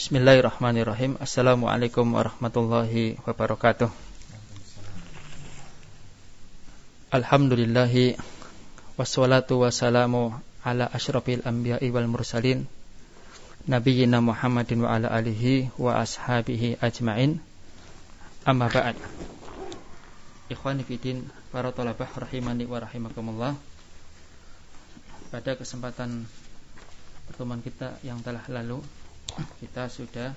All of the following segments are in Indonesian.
Bismillahirrahmanirrahim. Assalamualaikum warahmatullahi wabarakatuh. Alhamdulillahi wassalatu wassalamu ala asyrafil anbiya'i wal mursalin nabiyyina Muhammadin wa ala alihi wa ashabihi ajma'in. Amma ba'd. Ikhwani fiddin, para thalabah rahimani wa rahimakumullah. Pada kesempatan pertemuan kita yang telah lalu, kita sudah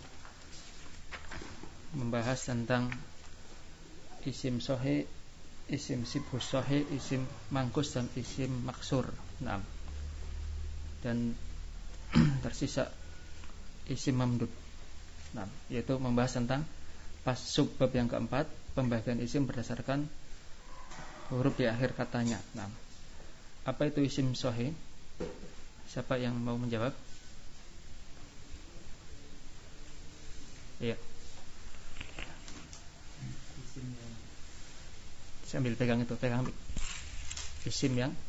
membahas tentang isim sahih, isim sibhus sahih, isim mangkus dan isim maksur. Nah, dan tersisa isim mamdud. Nah, yaitu membahas tentang pas subbab yang keempat, pembagian isim berdasarkan huruf di akhir katanya. Nah, apa itu isim sahih? Siapa yang mau menjawab? Iya. Sambil pegang itu, pegang isim yang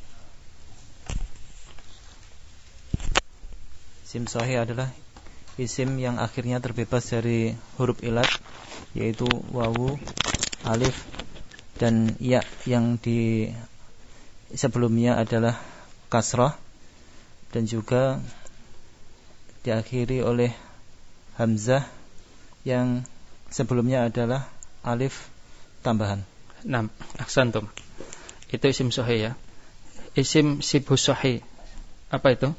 isim sahih adalah isim yang akhirnya terbebas dari huruf ilat, yaitu wawu, alif, dan ya yang di sebelumnya adalah kasrah, dan juga diakhiri oleh hamzah yang sebelumnya adalah alif tambahan. Nah, ahsantum. Itu isim sahih ya. Isim sibhus sahih, apa itu?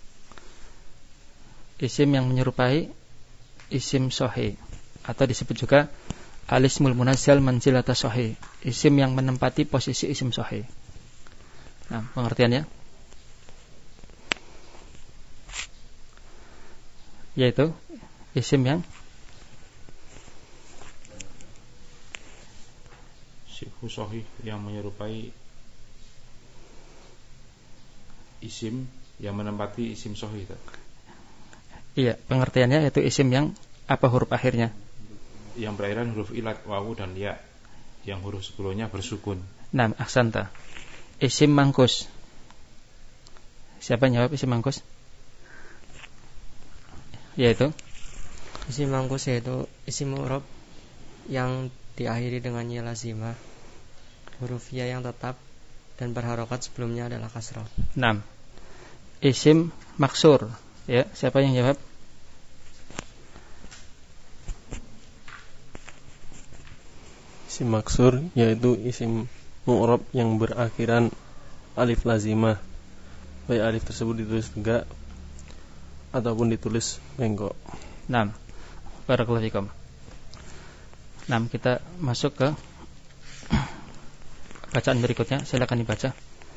Isim yang menyerupai isim sahih, atau disebut juga al-ismul munazzal manzilata sahih, isim yang menempati posisi isim sahih. Nah, pengertiannya yaitu isim yang sibhus sahih yang menyerupai isim yang menempati isim sahih. Iya, pengertiannya yaitu isim yang apa huruf akhirnya? Yang berakhiran huruf ilat, wawu dan ya, yang huruf sebelumnya bersukun. Nah, ahsanta. Isim mangkus. Siapa yang jawab isim mangkus? Yaitu isim mangkus yaitu isim mu'rab yang diakhiri dengan ya lazimah, huruf ya yang tetap, dan berharokat sebelumnya adalah kasrah. 6. Isim maksur. Ya, siapa yang jawab? Isim maksur yaitu isim mu'rab yang berakhiran alif lazimah, baik alif tersebut ditulis tegak ataupun ditulis bengkok. 6. Barakallahu fikum. 6. Kita masuk ke bacaan berikutnya. Silakan dibaca.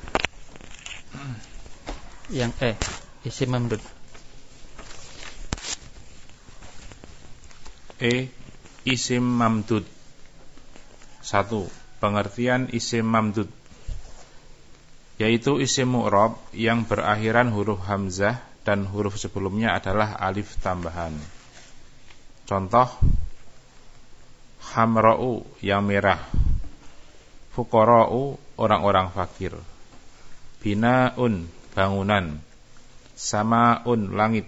Yang isim mamdud. Isim mamdud. 1. Pengertian isim mamdud, yaitu isim mu'rab yang berakhiran huruf hamzah dan huruf sebelumnya adalah alif tambahan. Contoh: hamra'u yang merah, fuqara'u orang-orang fakir, bina'un bangunan, sama'un langit,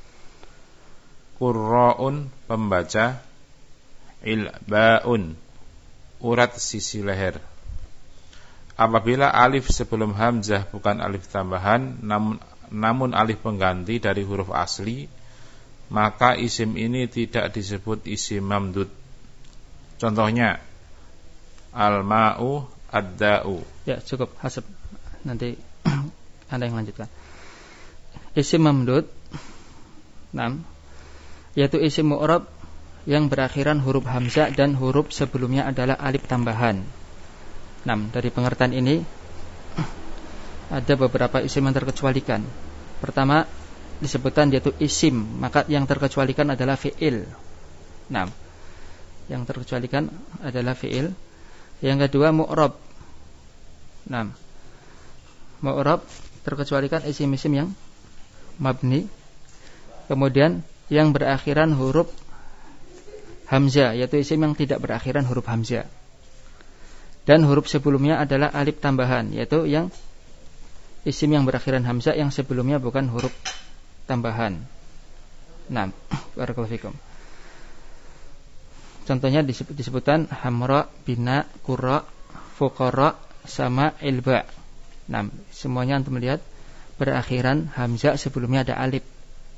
qurra'un pembaca, ilba'un urat sisi leher. Apabila alif sebelum hamzah bukan alif tambahan namun alif pengganti dari huruf asli, maka isim ini tidak disebut isim mamdud. Contohnya al-ma'u, ad-da'u. Ya, cukup hasab. Nanti Anda yang lanjutkan. Isim mamdud 6. Yaitu isim mu'rab yang berakhiran huruf hamzah dan huruf sebelumnya adalah alif tambahan. 6. Dari pengertian ini ada beberapa isim yang terkecualikan. Pertama disebutkan yaitu isim, maka yang terkecualikan adalah fi'il. 6. Yang terkecualikan adalah fi'il. Yang kedua mu'rab. 6. Mu'rab terkecualikan isim-isim yang mabni. Kemudian yang berakhiran huruf hamzah, yaitu isim yang tidak berakhiran huruf hamzah. Dan huruf sebelumnya adalah alif tambahan, yaitu yang isim yang berakhiran hamzah yang sebelumnya bukan huruf tambahan. Nah, barakallahu fikum. Contohnya disebutkan hamra, bina, qurra, fuqara, sama ilba. Nah, semuanya antum lihat berakhiran hamzah, sebelumnya ada alif.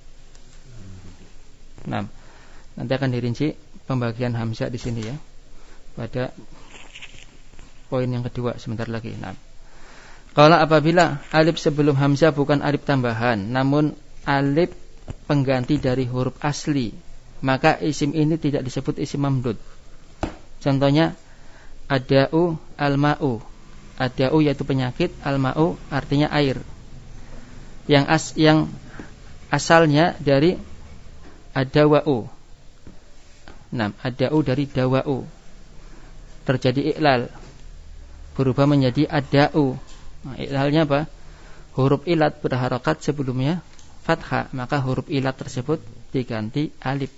Nah, nanti akan dirinci pembagian hamzah di sini ya. Pada poin yang kedua sebentar lagi. Nah, kalau apabila alif sebelum hamzah bukan alif tambahan, namun alif pengganti dari huruf asli, maka isim ini tidak disebut isim mamdud. Contohnya ada'u, al-ma'u. Ada'u yaitu penyakit, al-ma'u artinya air. Yang asalnya dari adawa'u. Nah, ada'u dari dawa'u. Terjadi iklal, berubah menjadi ada'u. Nah, iklalnya apa? Huruf ilat berharokat sebelumnya fathah, maka huruf ilat tersebut diganti alif.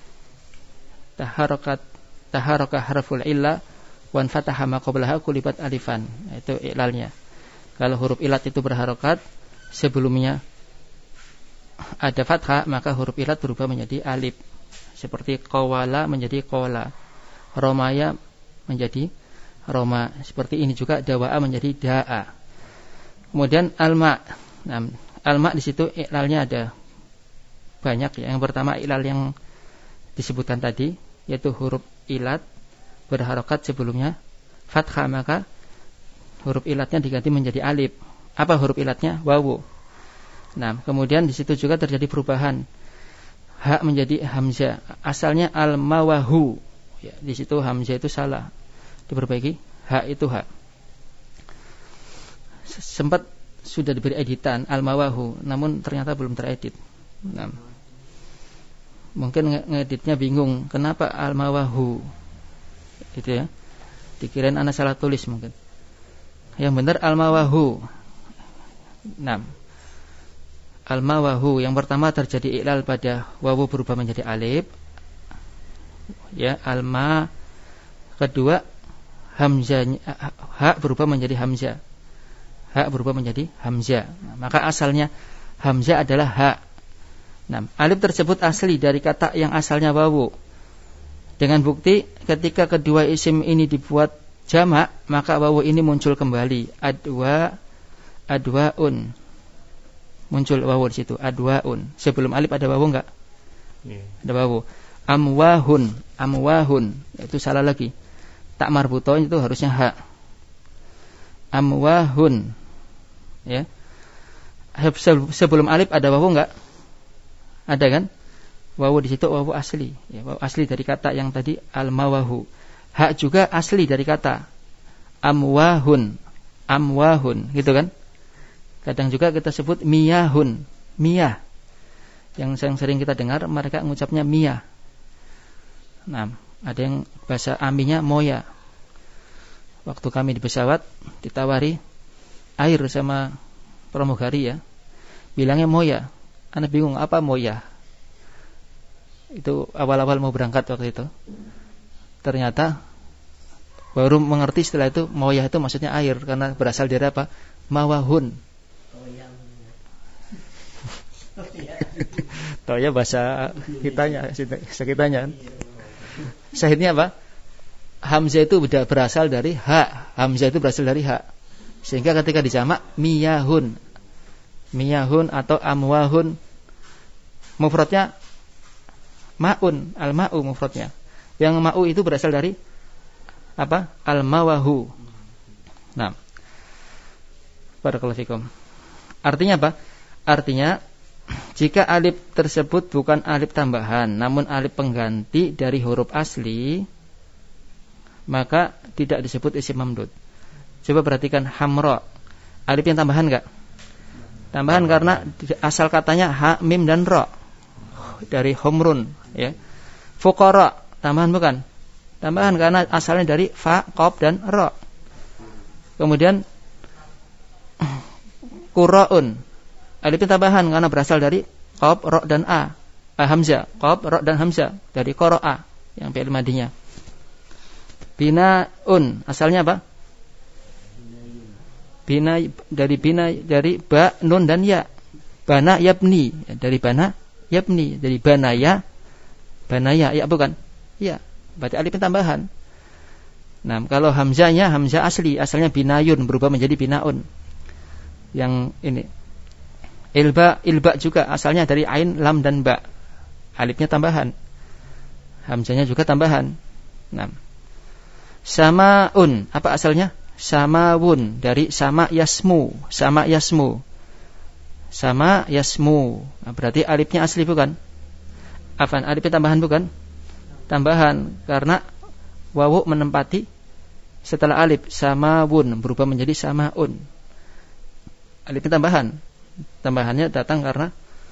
Taharaka harful illa wan fataha ma qablaha kulibat alifan. Itu iklalnya. Kalau huruf ilat itu berharokat sebelumnya ada fathah, maka huruf ilat berubah menjadi alif. Seperti qawala menjadi qawla, romaya menjadi roma. Seperti ini juga dawa'a menjadi da'a. Kemudian alma. Nah, alma di situ iklalnya ada banyak ya. Yang pertama iklal yang disebutkan tadi, yaitu huruf ilat berharokat sebelumnya fathah, maka huruf ilatnya diganti menjadi alif. Apa huruf ilatnya? Wawu. Nah, kemudian di situ juga terjadi perubahan, ha menjadi hamzah. Asalnya al-mawahu. Ya, di situ hamzah itu salah, diperbaiki, ha itu ha. Sempat sudah diberi editan al-mawahu, namun ternyata belum teredit. Nah, mungkin ngeditnya bingung, kenapa al-mawahu? Gitu ya. Dikirain anak salah tulis mungkin. Yang benar al-mawahu. Nah, al-mawahu yang pertama terjadi iklal pada wawu berubah menjadi alif. Ya, alma. Kedua, hamzah, ha berubah menjadi hamzah. Ha berubah menjadi hamzah. Nah, maka asalnya hamzah adalah ha. Nah, alif tersebut asli dari kata yang asalnya wawu. Dengan bukti ketika kedua isim ini dibuat jamak, maka wawu ini muncul kembali. Adwaun. Muncul wawu di situ, adwaun. Sebelum alif ada wawu enggak? Yeah. Ada wawu. Amwahun. Itu salah lagi. Tak marbutoh itu harusnya ha. Amwahun. Ya. Sebelum alif ada wawu enggak? Ada kan? Wawu di situ wawu asli, ya, wawu asli dari kata yang tadi al-mawahu. Ha juga asli dari kata amwahun, gitu kan? Kadang juga kita sebut miyahun, miyah. Yang sering kita dengar mereka mengucapnya miyah. Nah, ada yang bahasa aminya moya. Waktu kami di pesawat ditawari air sama pramugari ya, bilangnya moya. Anak bingung apa moya. Itu awal-awal mau berangkat waktu itu. Ternyata baru mengerti setelah itu moya itu maksudnya air, karena berasal dari apa? Mawahun. Toya bahasa kitanya, sekitarnya. Syahidnya apa? Hamzah itu berasal dari ha. Hamzah itu berasal dari ha. Sehingga ketika dijamak miyahun atau amwahun, mufradnya ma'un, al-ma'u mufradnya. Yang ma'u itu berasal dari apa? Al-mawahu. Nah, barakallahu fikum. Artinya apa? Artinya jika alif tersebut bukan alif tambahan, namun alif pengganti dari huruf asli, maka tidak disebut isim mamdud. Coba perhatikan hamra. Alif yang tambahan enggak? Tambahan karena asal katanya ha, mim dan ra. Dari homrun, ya. Fuqara, tambahan bukan? Tambahan karena asalnya dari fa, qaf dan ra. Kemudian qura'un. Alif tambahan karena berasal dari qaf, ra dan a. Hamzah, qaf, ra dan hamzah dari qara'a yang fi'il madinya. Binaun, asalnya apa? Bina dari ba, nun dan ya. Bana yabni, dari bana yabni. Jadi banaya, ya bukan? Ya, berarti alifnya tambahan. Nah, kalau hamzahnya hamzah asli, asalnya binayun berubah menjadi binaun. Yang ini ilba juga asalnya dari ain, lam dan ba. Alifnya tambahan. Hamzahnya juga tambahan. Nah, samaun apa asalnya? Samawun dari sama yasmu. Sama yasmu. Nah, berarti alifnya asli bukan? Afan, alifnya tambahan bukan? Tambahan karena wawu menempati setelah alif. Samawun berubah menjadi samaun. Alifnya tambahan. Tambahannya datang karena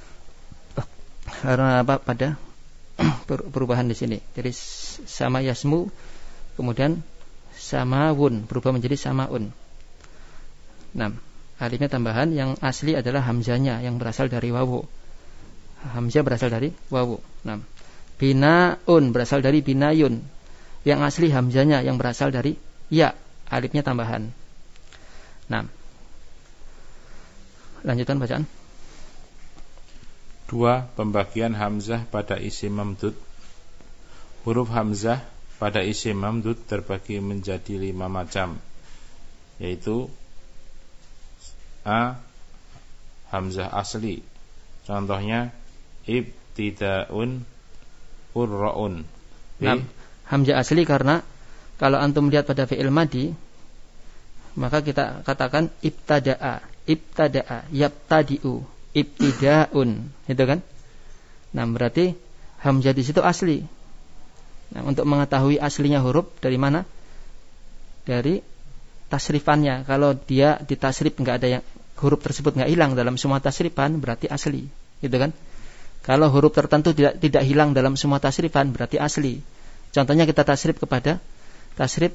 apa? Pada perubahan di sini. Jadi sama yasmu kemudian samawun berubah menjadi samaun. Nah, alifnya tambahan, yang asli adalah hamzanya yang berasal dari wawu. Hamzah berasal dari wawu. Nah, binaun berasal dari binayun. Yang asli hamzanya yang berasal dari ya, alifnya tambahan. Nah, lanjutkan bacaan. 2. Pembagian hamzah pada isim mamdud. Huruf hamzah pada isim mamdud terbagi menjadi 5 macam, yaitu A. Hamzah asli. Contohnya ibtidaun, qurra'un. B. Nah, hamzah asli karena kalau antum lihat pada fi'il madi, maka kita katakan ibtada'a, yabtadi'u, ibtidaun, itu kan? Nah, berarti hamzah di situ asli. Nah, untuk mengetahui aslinya huruf dari mana? Dari tasrifannya. Kalau dia ditasrif enggak ada yang huruf tersebut enggak hilang dalam semua tasrifan, berarti asli, gitu kan? Kalau huruf tertentu tidak hilang dalam semua tasrifan, berarti asli. Contohnya kita tasrif kepada tasrif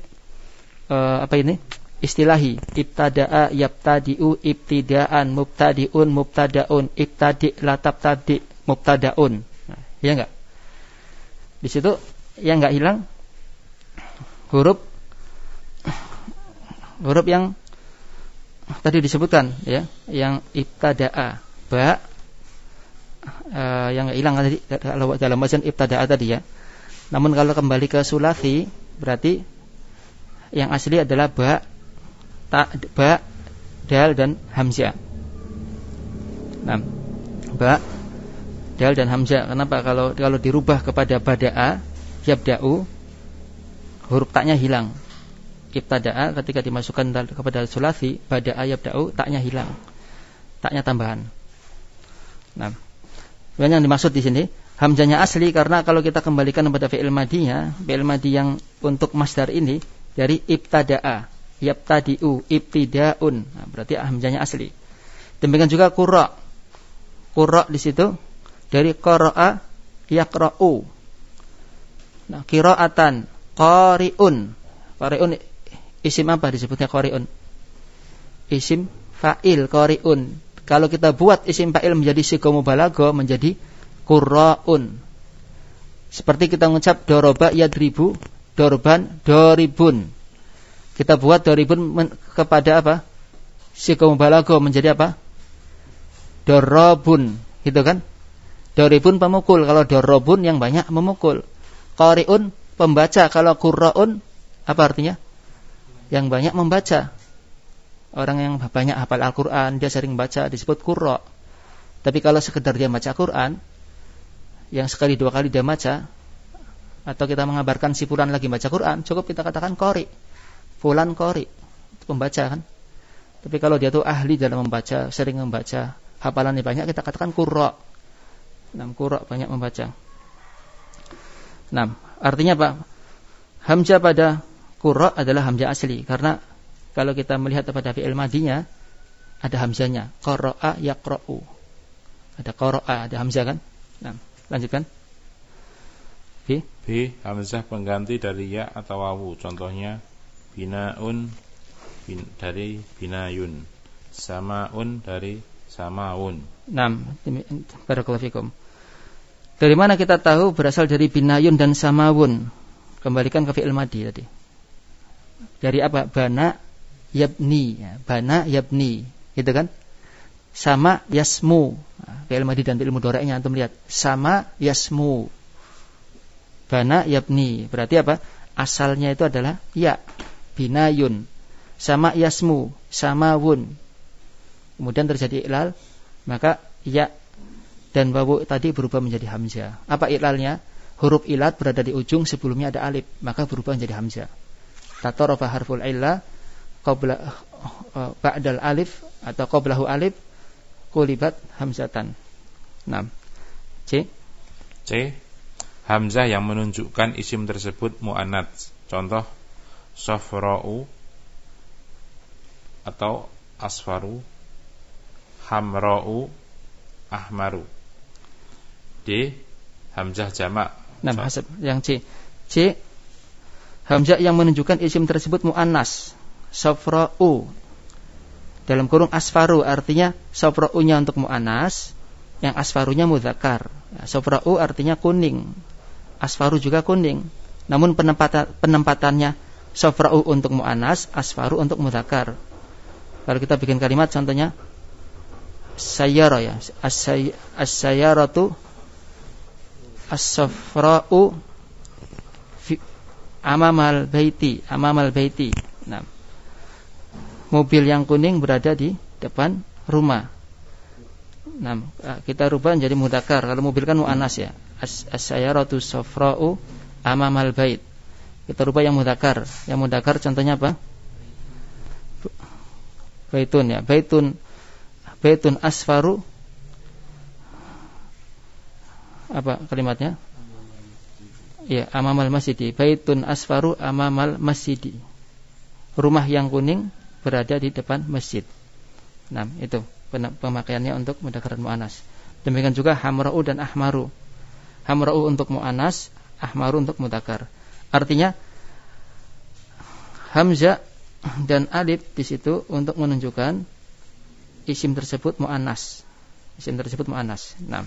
istilahi. Ibtada'a, yabtadi'u, ibtidaan, mubtadi'un, mubtada'un, ibtadi' la tabtadi' mubtada'un. Nah, iya enggak? Di situ yang enggak hilang huruf yang tadi disebutkan, ya, yang ibtada'a, ba, yang enggak hilang tadi kalau dalam bacaan ibtada'a tadi, ya. Namun kalau kembali ke sulasi, berarti yang asli adalah ba, dal dan hamzah. Nah, ba, dal dan hamzah. Kenapa? Kalau dirubah kepada bada'a, yabda'u, huruf taknya hilang. Ibtada'a ketika dimasukkan kepada sulasi, bada'a yabda'u, taknya hilang. Taknya tambahan. Nah, yang dimaksud di sini hamzahnya asli karena kalau kita kembalikan kepada fi'il madinya, fi'il madi yang untuk masdar ini dari ibtada'a, yabtadi'u, ibtidaun. Nah, berarti hamzahnya asli. Demikian juga qurra. Qurra di situ dari qara'a, yaqra'u. Nah, qira'atan, qari'un. Qari'un isim apa disebutnya qari'un? Isim fa'il, qari'un. Kalau kita buat isim fa'il menjadi siga mubalaghah menjadi qurra'un. Seperti kita mengucap doroba yadribu, dorban, doribun. Kita buat doribun kepada apa? Siga mubalaghah menjadi apa? Dorobun, gitu kan? Doribun pemukul, kalau dorobun yang banyak memukul. Qari'un pembaca, kalau qurra'un apa artinya? Yang banyak membaca. Orang yang banyak hafal Al-Qur'an, dia sering baca, disebut qurra. Tapi kalau sekedar dia baca Quran, yang sekali dua kali dia baca, atau kita mengabarkan si fulan lagi baca Quran, cukup kita katakan qari. Fulan qari, itu pembaca kan? Tapi kalau dia tuh ahli dalam membaca, sering membaca, hafalannya banyak, kita katakan qurra. Qurra banyak membaca. Nah, artinya apa? Hamzah pada qurra adalah hamzah asli karena kalau kita melihat pada fi'il madinya ada hamzahnya, qara'a yaqra'u. Ada qara'a, ada hamzah kan? Nah, lanjutkan. B. Hamzah pengganti dari ya atau wawu. Contohnya binaun dari binayun, samaun dari samaun. Nah, barakallahu fikum. Dari mana kita tahu berasal dari binayun dan samawun? Kembalikan ke fi'il madi tadi. Dari apa? Bana yabni, ya. Bana yabni, gitu kan? sama yasmu. Fi'il madhi dan fi'il mudhari'nya antum lihat. Sama yasmu. Bana yabni. Berarti apa? Asalnya itu adalah ya. Binayun. Sama yasmu. Sama wun. Kemudian terjadi iklal, maka ya dan wawu tadi berubah menjadi hamzah. Apa iklalnya? Huruf ilat berada di ujung, sebelumnya ada alif, maka berubah menjadi hamzah. Tatarafa harful illa qabla ba'dal alif atau qablahu alif qulibat hamzatan. 6. C. Hamzah yang menunjukkan isim tersebut muannats. Contoh safra'u atau asfaru, hamra'u, ahmaru. D. Hamzah jamak. Hasab yang C. C. Hamzah yang menunjukkan isim tersebut muannas. Safra'u dalam kurung asfaru, artinya safra'unya untuk muannas, yang asfarunya mudzakkar. Safra'u artinya kuning, asfaru juga kuning. Namun penempatannya safra'u untuk muannas, asfaru untuk mudzakkar. Kalau kita bikin kalimat contohnya sayyara ya, as-sayyaratu as-safra'u amamal baiti. Nah, mobil yang kuning berada di depan rumah. Nah, kita rubah menjadi mudzakkar. Kalau mobil kan muannas ya. As-sayyaratu safra'u amamal bait. Kita rubah yang mudzakkar. Yang mudzakkar contohnya apa? Baitun ya. Baitun asfaru. Apa kalimatnya? Ya, amamal masjidi. Baitun asfaru amamal masjidi. Rumah yang kuning berada di depan masjid. Nah, itu pemakaiannya untuk mudzakkar muannas. Demikian juga hamra'u dan ahmaru. Hamra'u untuk muannas, ahmaru untuk mudzakkar. Artinya hamzah dan alif di situ untuk menunjukkan isim tersebut muannas. Isim tersebut muannas. Nah.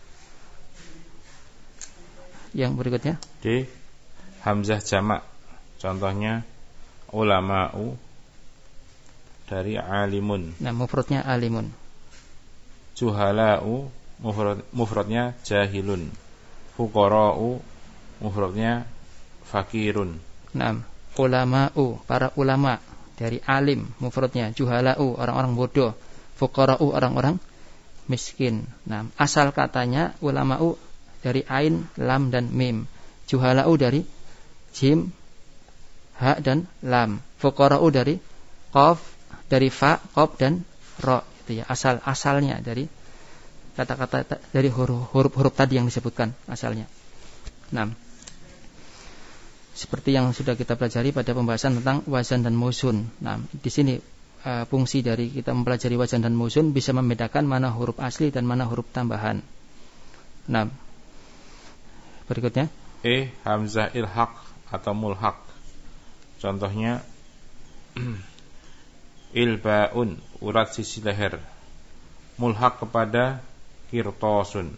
Yang berikutnya D. Hamzah jamak. Contohnya ulama'u dari alimun. Nah, mufradnya alimun. Juhala'u mufradnya jahilun. Fuqara'u mufradnya fakirun. Nah, ulama'u para ulama dari alim mufradnya. Juhala'u orang-orang bodoh. Fuqara'u orang-orang miskin. Nah, asal katanya ulama'u dari ain, lam dan mim. Juhala'u dari jim, ha dan lam. Fuqara'u dari qaf, dari fa, qaf dan ra. Itu ya asalnya dari kata-kata dari huruf-huruf tadi yang disebutkan asalnya. Nah, seperti yang sudah kita pelajari pada pembahasan tentang wazan dan mausun. Nah, di sini fungsi dari kita mempelajari wazan dan mausun bisa membedakan mana huruf asli dan mana huruf tambahan. Nah, berikutnya hamzah ilhaq atau mulhaq. Contohnya ilbaun urat sisi leher, mulhaq kepada kirtosun.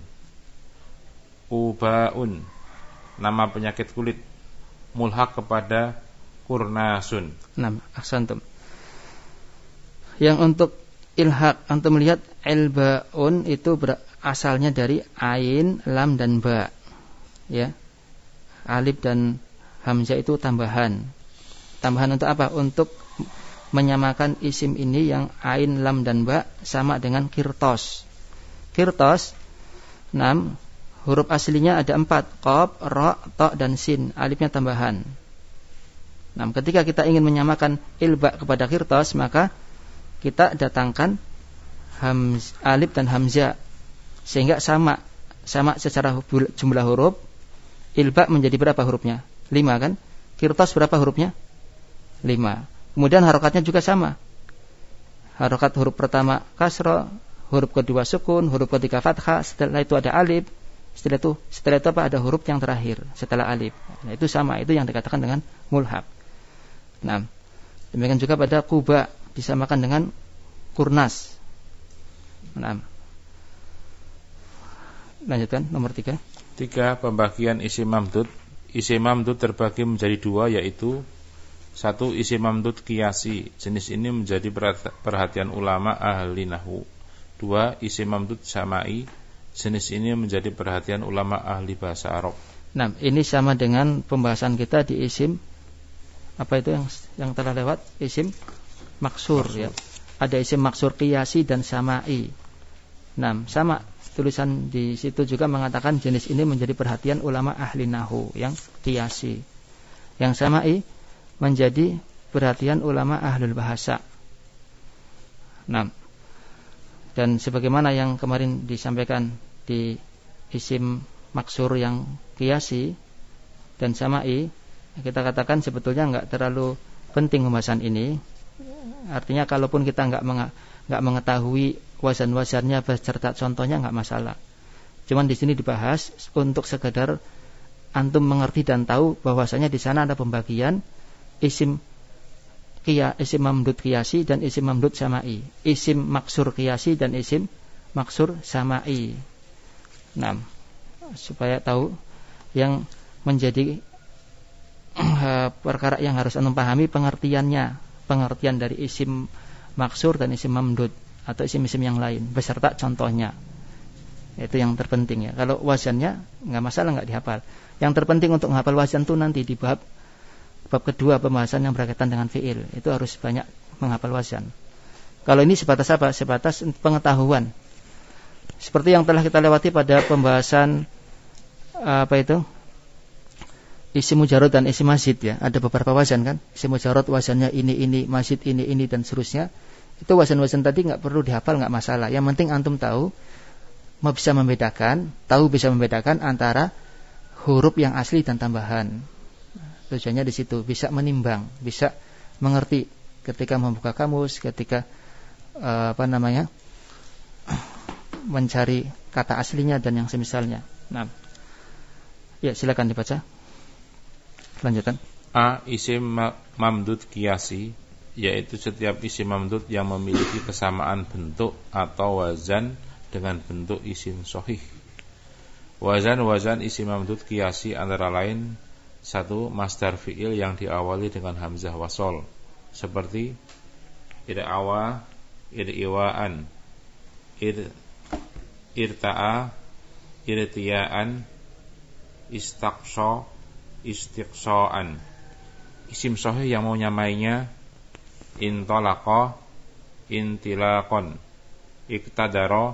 Ubaun nama penyakit kulit, mulhaq kepada kurnasun. Nah, aksantum. Yang untuk ilhaq antum melihat ilbaun itu asalnya dari ain, lam dan ba. Ya. Alif dan hamzah itu tambahan. Tambahan untuk apa? Untuk menyamakan isim ini yang ain, lam dan ba sama dengan kirtos. Kirtos 6 huruf aslinya ada 4, qaf, ra, ta dan sin. Alifnya tambahan. Nah, ketika kita ingin menyamakan ilba kepada kirtos, maka kita datangkan alif dan hamzah sehingga sama secara jumlah huruf. Ilba menjadi berapa hurufnya? 5 kan? Kirtos berapa hurufnya? 5. Kemudian harokatnya juga sama. Harokat huruf pertama kasra, huruf kedua sukun, huruf ketiga fathah, setelah itu ada alif, setelah itu apa? Ada huruf yang terakhir setelah alif. Nah, itu sama, itu yang dikatakan dengan mulhaq. Nah, demikian juga pada kuba disamakan dengan kurnas. Nah, lanjutkan nomor 3. 3. Pembagian isim mamdud. Isim mamdud terbagi menjadi 2, yaitu 1. Isim mamdud qiyasi. Jenis ini menjadi perhatian ulama ahli nahwu. 2. Isim mamdud samai. Jenis ini menjadi perhatian ulama ahli bahasa Arab. Nah, ini sama dengan pembahasan kita di isim apa itu yang telah lewat, isim maksur. Ya. Ada isim maksur qiyasi dan samai. Nah, sama tulisan di situ juga mengatakan jenis ini menjadi perhatian ulama ahli nahwu yang qiyasi. Yang samai menjadi perhatian ulama ahlul bahasa. Nah, dan sebagaimana yang kemarin disampaikan di isim maksur yang qiyasi dan samai, kita katakan sebetulnya enggak terlalu penting pembahasan ini. Artinya kalaupun kita enggak mengetahui wazan-wazannya beserta contohnya enggak masalah. Cuman di sini dibahas untuk sekadar antum mengerti dan tahu bahwasanya di sana ada pembagian isim mamdud qiyasi dan isim mamdud samai, isim maksur qiyasi dan isim maksur samai. Nah, supaya tahu yang menjadi perkara yang harus antum pahami pengertian dari isim maksur dan isim mamdud atau isim-isim yang lain beserta contohnya. Itu yang terpenting ya. Kalau wazannya enggak masalah, enggak dihafal. Yang terpenting untuk menghafal wazan itu nanti di bab kedua pembahasan yang berkaitan dengan fiil. Itu harus banyak menghafal wazan. Kalau ini sebatas apa? Sebatas pengetahuan. Seperti yang telah kita lewati pada pembahasan isim mujarrad dan isim mazid ya. Ada beberapa wazan kan? Isim mujarrad wazannya ini, mazid ini dan seterusnya. Itu wazan-wazan tadi enggak perlu dihafal, enggak masalah. Yang penting antum tahu bisa membedakan antara huruf yang asli dan tambahan. Tujuannya di situ, bisa menimbang, bisa mengerti ketika membuka kamus, ketika mencari kata aslinya dan yang semisalnya. Nah, ya silakan dibaca. Lanjutkan. A. Isim mamdud qiyasi, yaitu setiap isim mamdud yang memiliki kesamaan bentuk atau wazan dengan bentuk isim sahih. Wazan-wazan isim mamdud qiyasi antara lain: 1. Masdar fi'il yang diawali dengan hamzah wasol, seperti ir'awa, ir'iwaan, irta'a, irtiyaan, istaqsha, istiqsa'an. Isim sahih yang menyamainya: intalaqa, intilaqon, iktadara,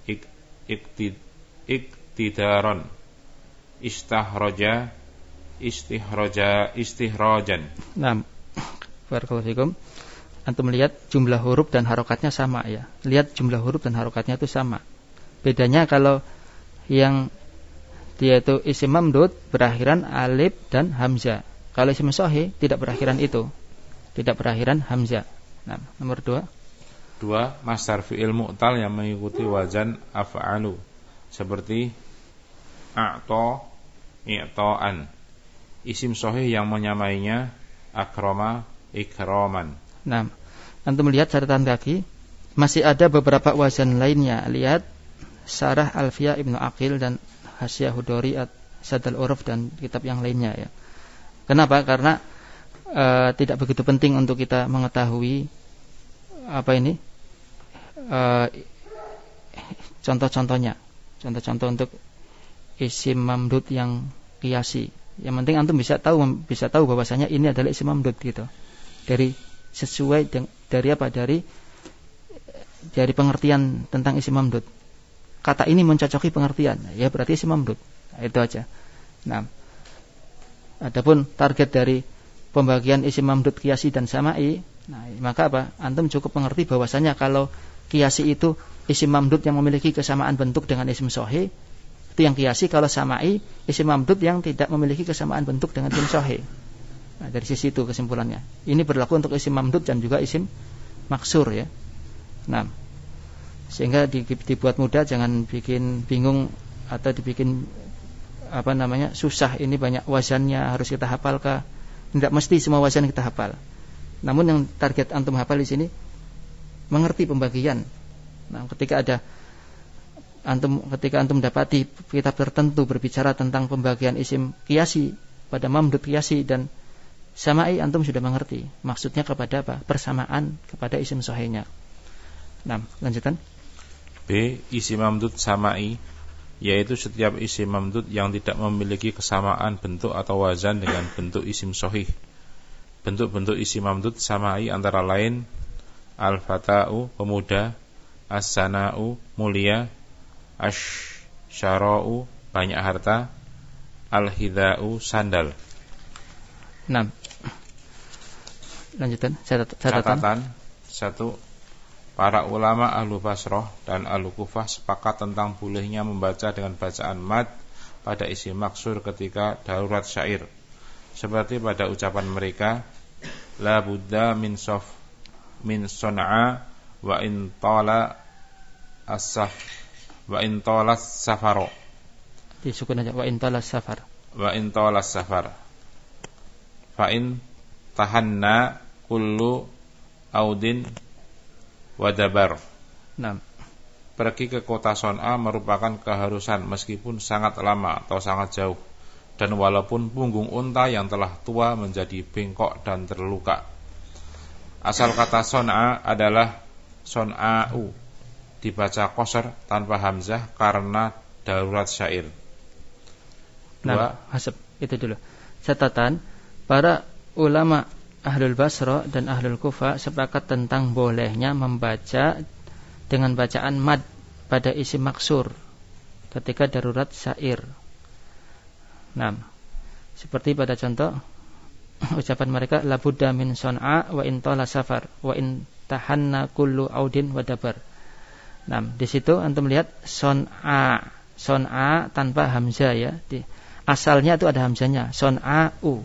iktidaron, istahraja, istihrajan. Nah, barakallahu fikum. Antum lihat jumlah huruf dan harokatnya sama ya. Lihat jumlah huruf dan harokatnya itu sama. Bedanya kalau yang dia itu isim mamdud berakhiran alif dan hamzah. Kalau isim sahih tidak berakhiran itu. Tidak berakhiran hamzah. Nah, nomor 2. 2. Masdar fi'il mu'tal yang mengikuti wazan af'alu, seperti a'ta, i'ta'an. Isim sahih yang menyamainya akrama, ikraman. Nah, antum lihat catatan kaki, masih ada beberapa wazan lainnya. Lihat Sarah Alfiyah Ibnu Aqil dan Hasyiah Hudori Sadal Uruf dan kitab yang lainnya ya. Kenapa? Karena tidak begitu penting untuk kita mengetahui contoh-contohnya. Contoh-contoh untuk isim mamdud yang qiyasi. Yang penting antum bisa tahu bahwasanya ini adalah isim mamdud gitu. Dari pengertian tentang isim mamdud. Kata ini mencocoki pengertian, ya berarti isim mamdud. Nah, itu aja. Nah, adapun target dari pembagian isim mamdud qiyasi dan samai, nah, maka apa? Antum cukup mengerti bahwasanya kalau qiyasi itu isim mamdud yang memiliki kesamaan bentuk dengan isim sahih, itu yang qiyasi. Kalau samai, isim mamdud yang tidak memiliki kesamaan bentuk dengan isim sahih. Nah, dari sisi itu kesimpulannya. Ini berlaku untuk isim mamdud dan juga isim maksur ya. Nah, sehingga dibuat mudah, jangan bikin bingung atau dibikin susah. Ini banyak wazannya, harus kita hafalkah? Tidak mesti semua wazan kita hafal. Namun yang target antum hafal di sini mengerti pembagian. Nah, ketika antum dapati kitab tertentu berbicara tentang pembagian isim qiyasi pada mamdud qiyasi dan samai, antum sudah mengerti maksudnya kepada apa? Persamaan kepada isim sahihnya. Nah, lanjutkan. B. Isim mamdud samai, yaitu setiap isim mamdud yang tidak memiliki kesamaan bentuk atau wazan dengan bentuk isim sahih. Bentuk-bentuk isim mamdud samai antara lain al-fata'u, pemuda, as-sana'u, mulia, asy-syara'u, banyak harta, al-hidha'u, sandal. 6. Lanjutkan Catatan 1. Para ulama ahlu Basrah dan ahlu Kufah sepakat tentang bolehnya membaca dengan bacaan mad pada isim maksur ketika darurat syair, seperti pada ucapan mereka la budda min son'a wa in tala safaro. Disukun aja wa in tala safar. Fa in tahanna kullu audin wadabar. Nah, pergi ke kota Son'a merupakan keharusan meskipun sangat lama atau sangat jauh, dan walaupun punggung unta yang telah tua menjadi bengkok dan terluka. Asal kata Son'a adalah Son'a'u, dibaca qasr tanpa hamzah karena darurat syair. 2. Nah, hasab itu dulu. Catatan, para ulama Ahlul Basra dan Ahlul Kufah sepakat tentang bolehnya membaca dengan bacaan mad pada isim maksur ketika darurat syair. 6. Seperti pada contoh ucapan mereka la budda min son'a wa in tala safar wa in tahanna kullu audin wadabar. 6. Di situ antum lihat son'a tanpa hamzah ya. Asalnya itu ada hamzahnya, son'a'u.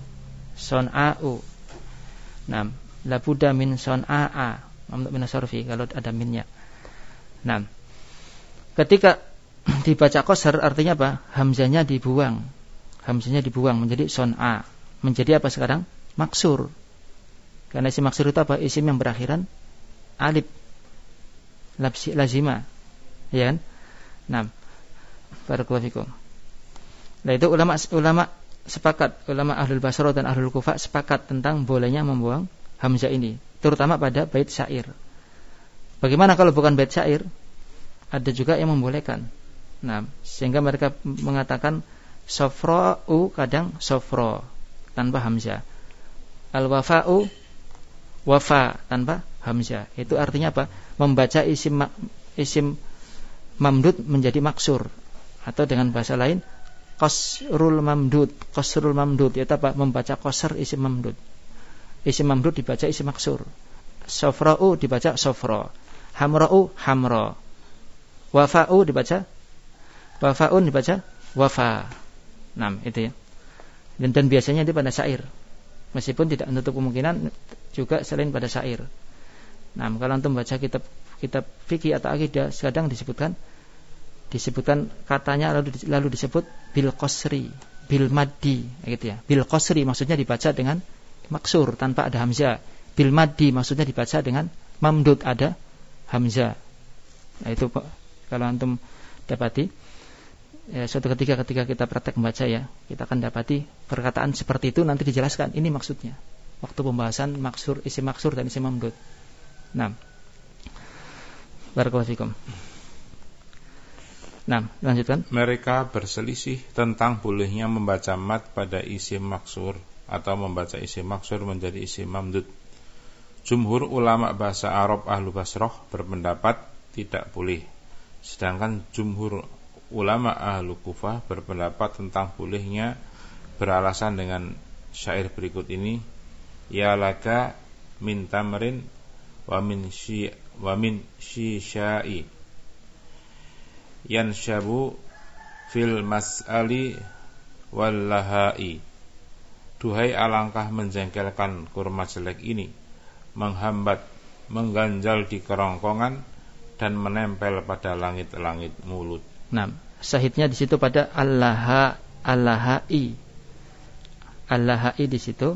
Nah, la budda min son'a, mamnu min asarfi kalau ada minnya. Nah, ketika dibaca qasr artinya apa? Hamzahnya dibuang menjadi son'a. Menjadi apa sekarang? Maksur. Karena isim maksur itu apa? Isim yang berakhiran alif lazimah, ya kan? Nah, barakallahu fikum. Nah, itu ulama sepakat, ulama Ahlul Basrah dan Ahlul Kufah sepakat tentang bolehnya membuang hamzah ini, terutama pada bait syair. Bagaimana kalau bukan bait syair? Ada juga yang membolehkan. Nah, sehingga mereka mengatakan sofra'u kadang sofro tanpa hamzah, al-wafa'u wafa tanpa hamzah. Itu artinya apa? Membaca isim mamdud menjadi maksur, atau dengan bahasa lain qasrul mamdud yaitu apa? Membaca qasr isim mamdud. Isim mamdud dibaca isim maksur. Sofra'u dibaca sofra, hamra'u hamra, wafa'u dibaca wafa'un dibaca wafa. Nah, itu ya. Dan biasanya itu pada syair, meskipun tidak menutup kemungkinan juga selain pada syair. Nah, kalau antum baca kitab fikih atau akidah, kadang disebutkan katanya lalu disebut bil qasri, bil maddi, gitu ya. Bil qasri maksudnya dibaca dengan maksur tanpa ada hamzah. Bil maddi maksudnya dibaca dengan mamdud ada hamzah. Nah, itu kalau antum dapati ya, suatu ketika kita praktek membaca ya, kita akan dapati perkataan seperti itu nanti dijelaskan ini maksudnya waktu pembahasan maksur, isim maksur dan isim mamdud. Nah, barakallahu fikum. Nah, lanjutkan. Mereka berselisih tentang bolehnya membaca mad pada isim maksur atau membaca isim maksur menjadi isim mamdud. Jumhur ulama bahasa Arab ahlu Basrah berpendapat tidak boleh, sedangkan jumhur ulama ahlu Kufah berpendapat tentang bolehnya beralasan dengan syair berikut ini, ya laka min tamrin wa min syisha'i yanshabu fil mas'ali wal lahai. Duhai alangkah menjengkelkan kurma jelek ini, menghambat, mengganjal di kerongkongan dan menempel pada langit-langit mulut. Nah, syahidnya di situ pada allahai di situ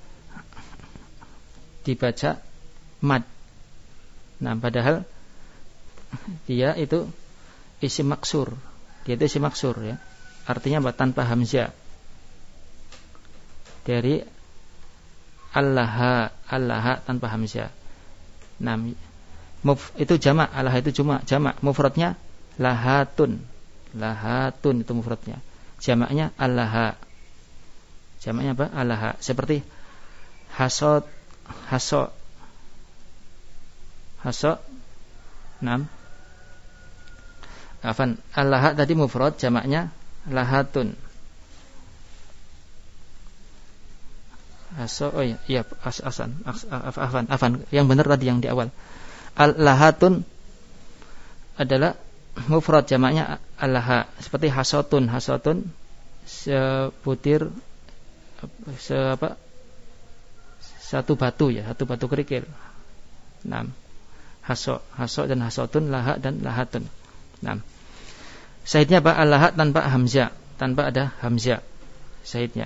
dibaca mad. Nah, padahal dia itu isim maksur. Dia itu isim maksur ya. Artinya apa? Tanpa hamzah. Dari allaha tanpa hamzah. Nah, Itu jamak, alaha itu cuma jamak. Mufradnya lahatun. Lahatun itu mufradnya. Jamaknya alaha. Jamaknya apa? Alaha. Seperti hasot, hasok, hasok. 6. Afan, alaha tadi mufrad, jamaknya lahatun. Hasok, oh iya, afan. Yang benar tadi yang di awal. Al-lahatun adalah mufrad, jamaknya alaha. Seperti hasotun, hasotun sebutir satu batu ya, satu batu kerikil. 6. Hasok dan hasotun, laha dan lahatun. 6. Sahidnya apa? Al-lahat tanpa hamzah, tanpa ada hamzah. Sahidnya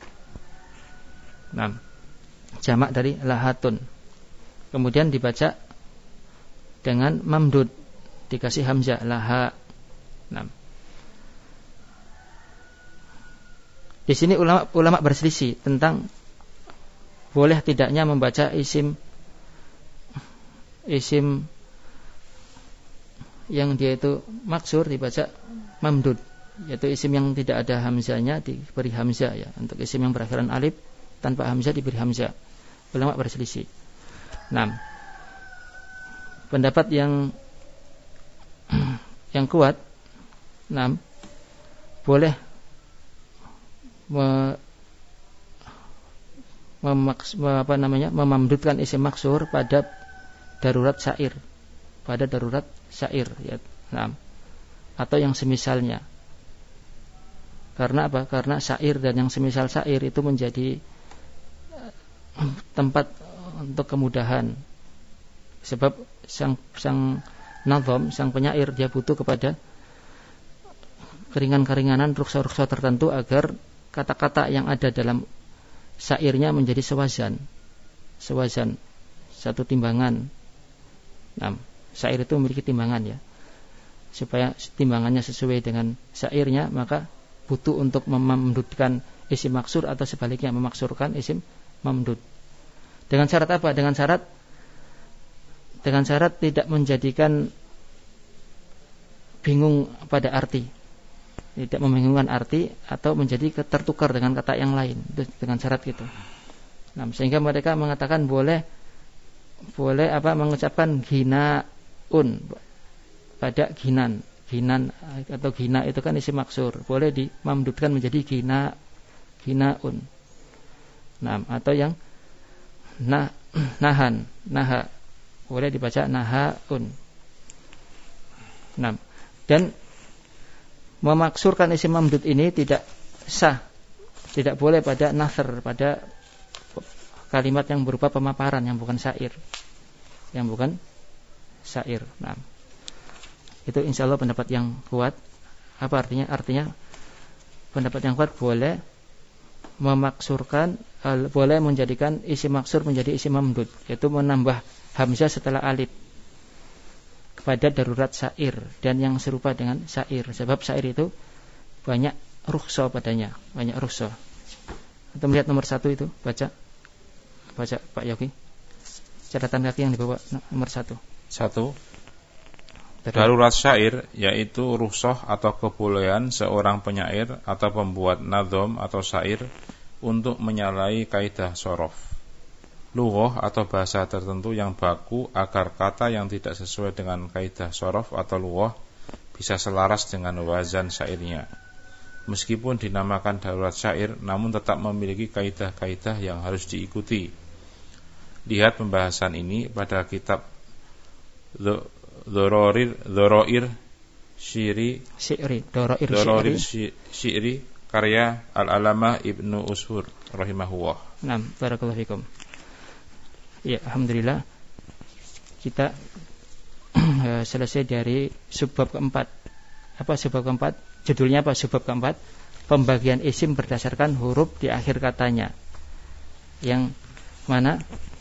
6. Jamak dari lahatun. Kemudian dibaca dengan mamdud, dikasih hamzah, laha. 6. Di sini ulama berselisih tentang boleh tidaknya membaca isim yang dia itu maksur dibaca mamdud, yaitu isim yang tidak ada hamzahnya diberi hamzah ya. Untuk isim yang berakhiran alif tanpa hamzah diberi hamzah. Ulama berselisih. 6. Pendapat yang kuat 6 boleh memamdudkan isim maksur pada darurat syair, ya. 6. Atau yang semisalnya. Karena apa? Karena syair dan yang semisal syair itu menjadi tempat untuk kemudahan. Sebab sang nazom, sang penyair, dia butuh kepada keringan-keringanan, ruksa-ruksa tertentu agar kata-kata yang ada dalam syairnya menjadi sewazan, satu timbangan. 6. Syair itu memiliki timbangan ya. Supaya timbangannya sesuai dengan syairnya, maka butuh untuk memamdudkan isim maksur atau sebaliknya memaksurkan isim mamdud. Dengan syarat apa? Dengan syarat tidak menjadikan bingung pada arti, tidak membingungkan arti atau menjadi tertukar dengan kata yang lain. Dengan syarat gitu. Nah, sehingga mereka mengatakan boleh mengucapkan ginaun pada ginan atau gina itu kan isim maksur, boleh dimamdudkan menjadi ginaun. Nah, atau yang naha boleh dibaca nahaun. 6. Dan memaksurkan isim mamdud ini tidak sah, tidak boleh pada nasr, pada kalimat yang berupa pemaparan yang bukan syair. Nah, itu insyaallah pendapat yang kuat. Apa artinya? Artinya pendapat yang kuat boleh memaksurkan, boleh menjadikan isim maksur menjadi isim mamdud, yaitu menambah hamzah setelah alif pada darurat syair dan yang serupa dengan syair. Sebab syair itu banyak rukhsah padanya, banyak rukhsah. Kita melihat nomor 1 itu, baca Pak Yogi. Catatan kaki yang dibawa nomor 1. Darurat syair yaitu rukhsah atau kebolehan seorang penyair atau pembuat nazom atau syair untuk menyalahi kaidah shorof, lughah atau bahasa tertentu yang baku agar kata yang tidak sesuai dengan kaidah shorof atau lughah bisa selaras dengan wazan syairnya. Meskipun dinamakan darurat syair, namun tetap memiliki kaidah-kaidah yang harus diikuti. Lihat pembahasan ini pada kitab Dhoroir Syi'ri karya Al-Alamah Ibnu Ushur rahimahullah. Nah, barakallahu fikum. Ya, alhamdulillah kita selesai dari subbab keempat. Apa subbab keempat? Judulnya apa subbab keempat? Pembagian isim berdasarkan huruf di akhir katanya. Yang mana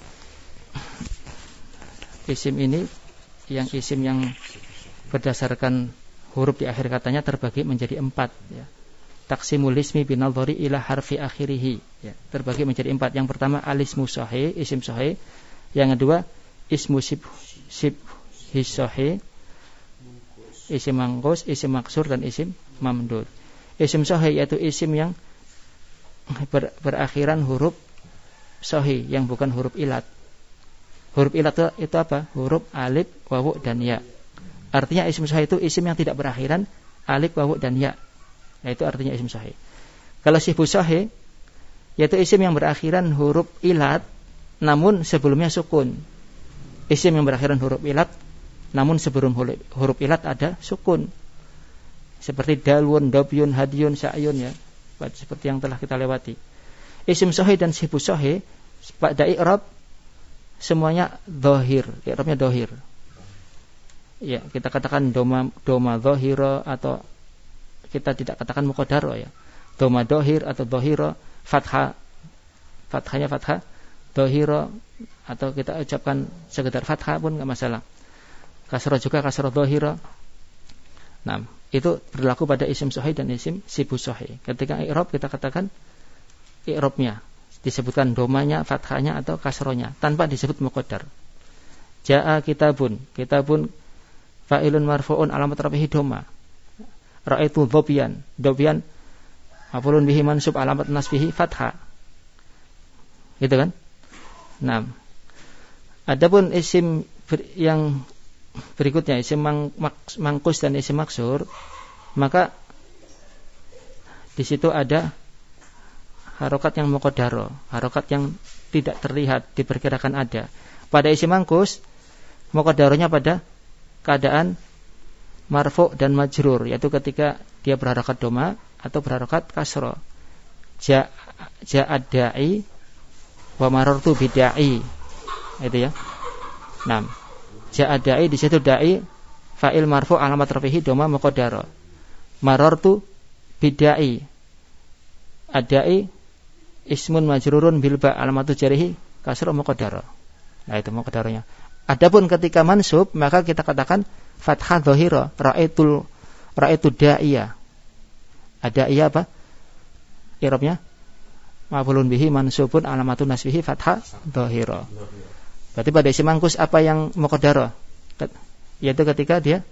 isim ini, yang isim yang berdasarkan huruf di akhir katanya terbagi menjadi 4 ya. Taqsimul ismi binadhari ila harfi akhirih ya, terbagi menjadi 4. Yang pertama alismu sahih, isim sahih. Yang kedua ismu sahih, isim mangkus, isim maksur dan isim mamdud. Isim sahih yaitu isim yang berakhiran huruf sahih yang bukan huruf ilat. Huruf ilat itu apa? Huruf alif, wawu dan ya. Artinya isim sahih itu isim yang tidak berakhiran alif, wawu dan ya. Itu artinya isim sahih. Kalau sibuk sahih yaitu isim yang berakhiran huruf ilat namun sebelumnya sukun. Isim yang berakhiran huruf ilat namun sebelum huruf ilat ada sukun. Seperti dalwun, dobyun, hadiyun, sa'yun ya. Seperti yang telah kita lewati. Isim sahih dan sibuk sahih pada i'rab semuanya dhahir, i'rabnya dhahir. Ya, kita katakan doma dhahira atau kita tidak katakan muqaddaro ya. Doma dhahir atau dhahira, fathahnya fathah, dhahira atau kita ucapkan sekedar fathah pun enggak masalah. Kasrah juga kasrah dhahira. Nah, itu berlaku pada isim sahih dan isim sibuk sahih. Ketika i'rab kita katakan i'rabnya disebutkan domanya, fathahnya atau kasrohnya tanpa disebut muqaddar. Jaa kitabun, kitabun fa'ilun marfu'un alamat rafihi doma. Ra'aitu dhobian, dhobian maf'ulun bihi mansub alamat nasbihi fathah. Gitu kan? Nah, adapun isim yang berikutnya isim mangkus dan isim maksur, maka di situ ada harokat yang muqaddaro, harokat yang tidak terlihat, diperkirakan ada. Pada isim mangkus, muqaddaronya pada keadaan marfu' dan majrur, yaitu ketika dia berharokat doma atau berharokat kasro. Ja'ad da'i wa marartu bidda'i. Itu ya. 6. Ja'ad da'i, di situ da'i fa'il marfu' alamat rafihi doma muqaddaro. Marartu bidda'i. Ad-da'i ismun majrurun bil ba alamatu jarihi kasra muqaddara. Nah, itu muqaddaranya. Adapun ketika mansub maka kita katakan fathah dhahira, ra'aitu da'iya. Ada iya apa? I'rabnya maf'ulun bihi mansubun alamatu nasbihi fathah dhahira. Berarti pada isim mangkus apa yang muqaddara? Yaitu ketika dia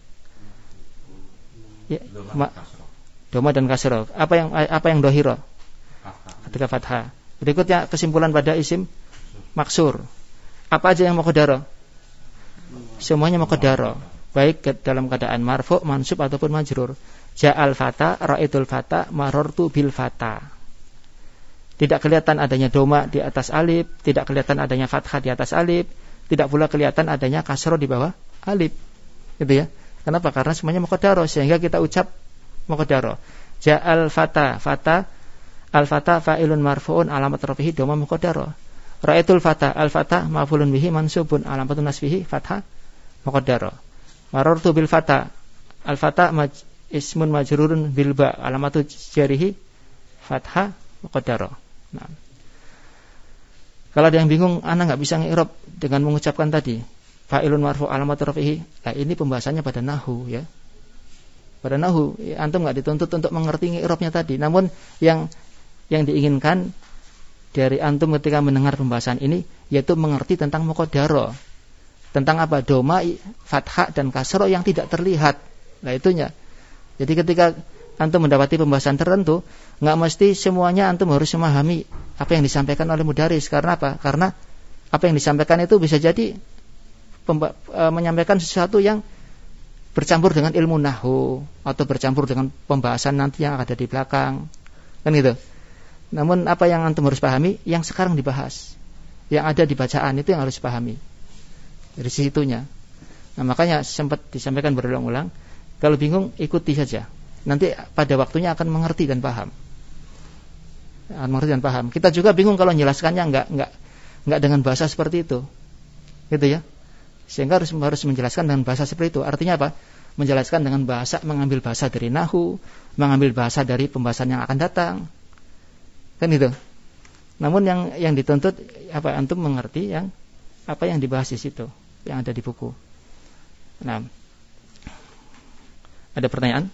doma dan kasra. Apa yang dhahira? Ketika fathah. Berikutnya kesimpulan pada isim maksur. Apa aja yang muqaddara? Semuanya muqaddara, baik dalam keadaan marfu', mansub ataupun majrur. Ja'al fata, ra'aitul fata, marartu bil fata. Tidak kelihatan adanya doma di atas alif, tidak kelihatan adanya fathah di atas alif, tidak pula kelihatan adanya kasrah di bawah alif. Gitu ya. Kenapa? Karena semuanya muqaddara sehingga kita ucap muqaddara. Ja'al fata, al-fata fa'ilun marfu'un alamat rafihi doma muqaddara. Ra'aitul fata, al-fata maf'ulun bihi mansubun alamatun nasbihi fathah muqaddara. Marartu bil fata, al-fata ismun majrurun bil ba alamatu jarihi fathah muqaddara. Nah. Kalau ada yang bingung, ana enggak bisa ngi'rab dengan mengucapkan tadi fa'ilun marfu' alamat rafihi. Nah, ini pembahasannya pada nahwu ya. Pada nahwu, antum enggak dituntut untuk mengerti ngi'rabnya tadi. Namun yang diinginkan dari antum ketika mendengar pembahasan ini yaitu mengerti tentang muqaddara. Tentang apa? Doma, fathah dan kasra yang tidak terlihat. Nah, itunya. Jadi ketika antum mendapati pembahasan tertentu, enggak mesti semuanya antum harus memahami apa yang disampaikan oleh mudaris. Karena apa? Karena apa yang disampaikan itu bisa jadi menyampaikan sesuatu yang bercampur dengan ilmu nahwu atau bercampur dengan pembahasan nanti yang ada di belakang. Kan gitu. Namun apa yang antum harus pahami yang sekarang dibahas, yang ada di bacaan itu yang harus dipahami dari situnya. Nah, makanya sempat disampaikan berulang-ulang, kalau bingung ikuti saja. Nanti pada waktunya akan mengerti dan paham. Kita juga bingung kalau menjelaskannya enggak dengan bahasa seperti itu. Gitu ya. Sehingga harus menjelaskan dengan bahasa seperti itu. Artinya apa? Menjelaskan dengan bahasa, mengambil bahasa dari nahwu, mengambil bahasa dari pembahasan yang akan datang. Kan itu. Namun yang dituntut apa? Antum mengerti yang apa yang dibahas di situ, yang ada di buku. Nah, ada pertanyaan?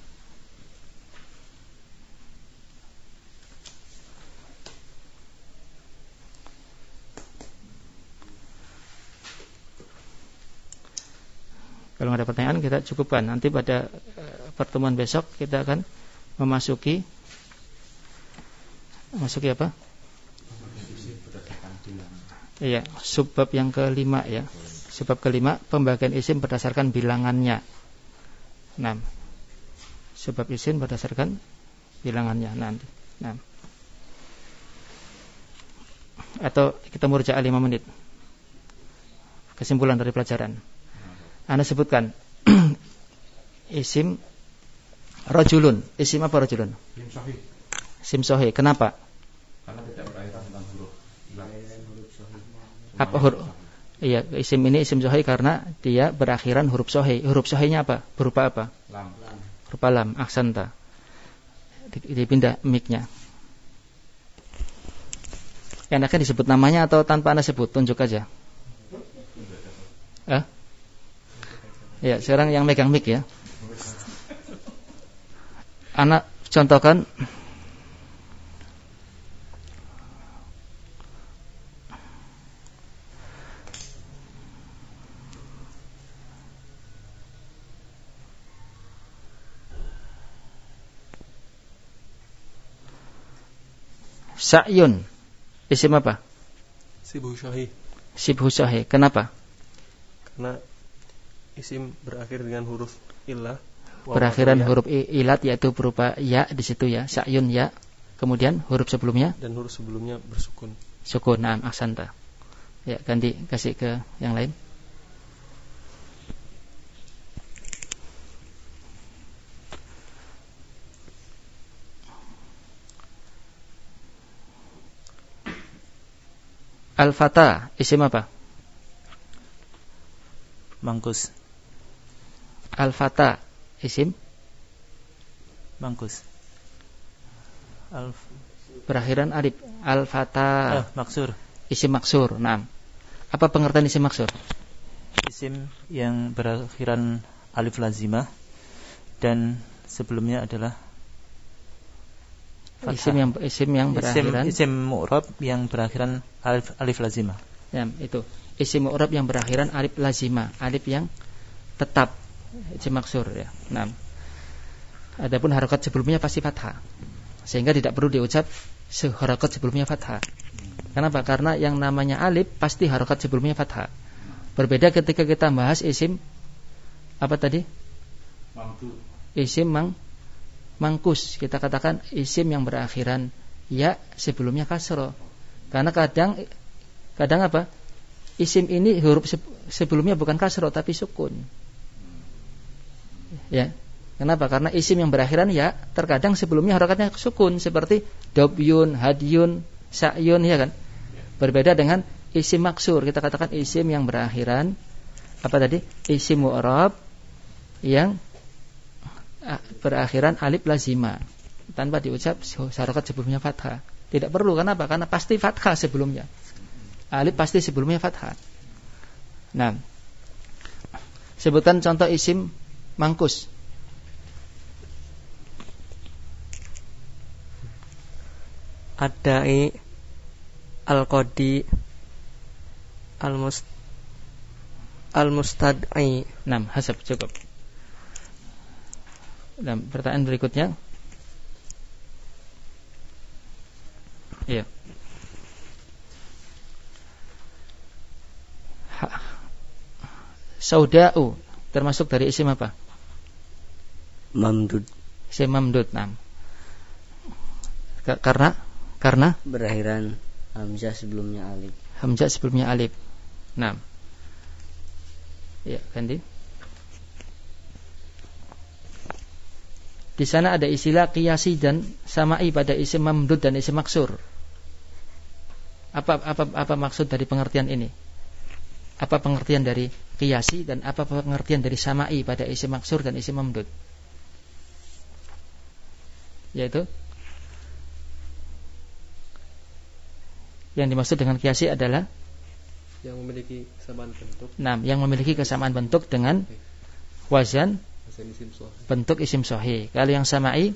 Kalau nggak ada pertanyaan kita cukupkan. Nanti pada pertemuan besok kita akan memasuki apa? Iya, subbab yang kelima ya. Subbab kelima, pembagian isim berdasarkan bilangannya. 6. Subbab isim berdasarkan bilangannya nanti. 6. Atau kita murja'a 5 menit. Kesimpulan dari pelajaran. Anda sebutkan isim rajulun. Isim apa rajulun? Isim sahih. Kenapa? Karena tidak berkaitan dengan huruf. Apa huruf? Iya, isim ini isim sahih karena dia berakhiran huruf sahih. Huruf sahihnya apa? Berupa apa? Lam. Berupa lam, aksanta. Dipindah mic-nya. Yang akan disebut namanya atau tanpa Anda sebut? Tunjuk aja. Ya, sekarang yang megang mic ya. Anak contohkan Sa'yun. Isim apa? Sibhu syahih. Sibhu syahih. Kenapa? Karena isim berakhir dengan huruf illah. Berakhiran huruf ilat yaitu berupa ya di situ ya. Sa'yun ya. Kemudian huruf sebelumnya dan huruf sebelumnya bersukun. Sukun, naam, aksanta. Ya, ganti kasih ke yang lain. Al-Fata, isim apa? Mangkus. Al-Fata, isim? Mangkus. Berakhiran alif. Al-Fata. Maksur. Isim maksur, naam. Apa pengertian isim maksur? Isim yang berakhiran alif lazimah dan sebelumnya adalah fathah. Isim yang berakhiran isim mu'rab yang berakhiran alif lazimah. Ya, itu. Isim mu'rab yang berakhiran alif lazimah, alif yang tetap, isim maksur ya. Naam. Adapun harakat sebelumnya pasti fathah. Sehingga tidak perlu diucap harakat sebelumnya fathah. Kenapa? Karena yang namanya alif pasti harakat sebelumnya fathah. Berbeda ketika kita bahas isim apa tadi? Isim mangkus, kita katakan isim yang berakhiran ya sebelumnya kasroh. Karena kadang apa? Isim ini huruf sebelumnya bukan kasroh tapi sukun. Ya. Kenapa? Karena isim yang berakhiran ya terkadang sebelumnya harakatnya sukun seperti dobyun, hadyun, sa'yun ya kan. Berbeda dengan isim maksur, kita katakan isim yang berakhiran apa tadi? Isim mu'rab yang berakhiran alif lazimah tanpa diucap harakat sebelumnya fathah. Tidak perlu, kenapa? Karena pasti fathah sebelumnya. Alif pasti sebelumnya fathah. Nah, sebutkan contoh isim mangkus. Adai, al-qadi, al-mustad'i. Nah, hasab cukup. Dan pertanyaan berikutnya. Iya. Sauda'u termasuk dari isim apa? Mamdud. Isim mamdud. Nah. Karena berakhiran hamzah sebelumnya alif. Hamzah sebelumnya alif. Nah. Ya, ganti. Di sana ada istilah qiyasi dan sama'i pada isim mamdud dan isim maksur. Apa maksud dari pengertian ini? Apa pengertian dari qiyasi dan apa pengertian dari sama'i pada isim maksur dan isim mamdud? Yaitu yang dimaksud dengan qiyasi adalah yang memiliki kesamaan bentuk. Nah, yang memiliki kesamaan bentuk dengan wazan bentuk isim sahih. Kalau yang sama'i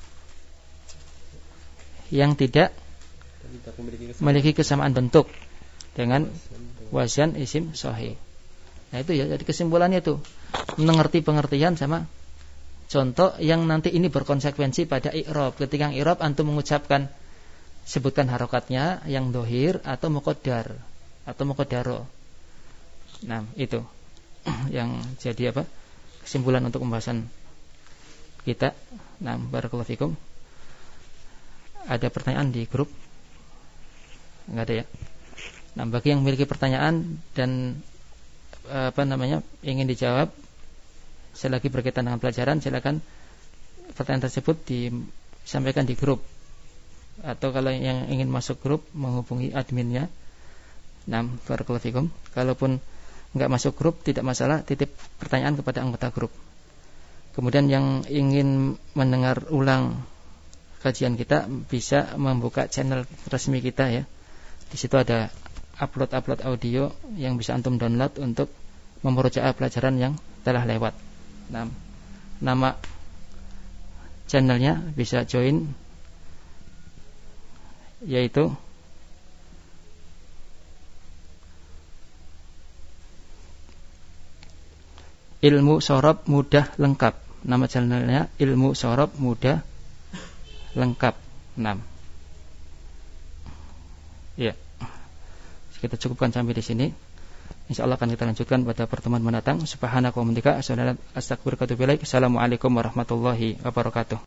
yang tidak memiliki kesamaan bentuk dengan wazan isim sahih. Nah itu ya, jadi kesimpulannya itu mengerti pengertian sama contoh yang nanti ini berkonsekuensi pada i'rab. Ketika i'rab antum mengucapkan, sebutkan harokatnya yang dohir atau muqaddar atau muqaddaro. Nah, itu yang jadi apa? Kesimpulan untuk pembahasan kita. Nah, barakallahu fikum. Ada pertanyaan di grup? Enggak ada ya? Nah, bagi yang memiliki pertanyaan dan ingin dijawab selagi berkaitan dengan pelajaran, silakan pertanyaan tersebut disampaikan di grup. Atau kalau yang ingin masuk grup menghubungi adminnya. Nah, barakallahu fikum. Kalaupun enggak masuk grup tidak masalah, titip pertanyaan kepada anggota grup. Kemudian yang ingin mendengar ulang kajian kita bisa membuka channel resmi kita ya. Di situ ada upload audio yang bisa antum download untuk memurojaah pelajaran yang telah lewat. Nah, nama channelnya bisa join, yaitu Ilmu Shorob Mudah Lengkap. Nama channelnya Ilmu Shorob Mudah Lengkap. 6. Ya. Kita cukupkan sampai di sini. Insyaallah akan kita lanjutkan pada pertemuan mendatang. Subhanaka wa bihamdika asyhadu an la ilaha illa anta astaghfiruka wa atubu ilaik. Assalamualaikum warahmatullahi wabarakatuh.